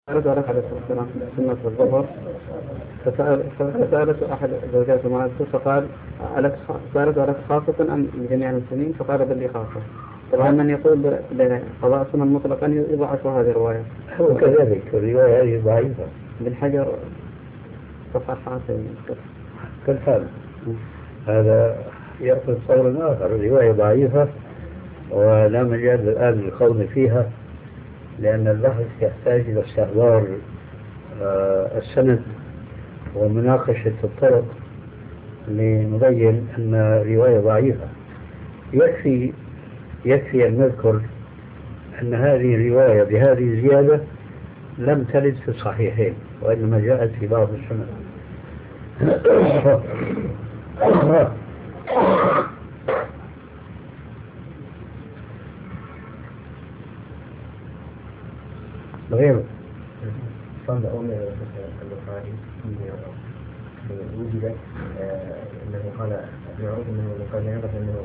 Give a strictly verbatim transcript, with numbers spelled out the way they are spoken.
سألت عليك عليه الصلاة والسلام في سنة الظهر، فسأل فسألت أحد زوجات معاذ فقال ألك سألت عليك خاصة أم لجميع المسلمين؟ فقال بل لي خاصة. طبعا من يقول بقضاء السنة مطلقا يضعف هذه الرواية. هو كذلك الرواية هذه ضعيفة. بن حجر صفحة كالحال هذا يأخذ صور آخر. الرواية ضعيفة ولا مجال الآن للقول فيها، لأن البحث يحتاج إلى استحضار السند ومناقشة الطرق لنبين أن الرواية ضعيفة. يكفي يكفي أن نذكر أن هذه الرواية بهذه الزيادة لم ترد في الصحيحين، وإنما جاءت في بعض السنن. غيره صند أولى البخاري وجد أنه قال ابن عمر أنه قال يعرف أنه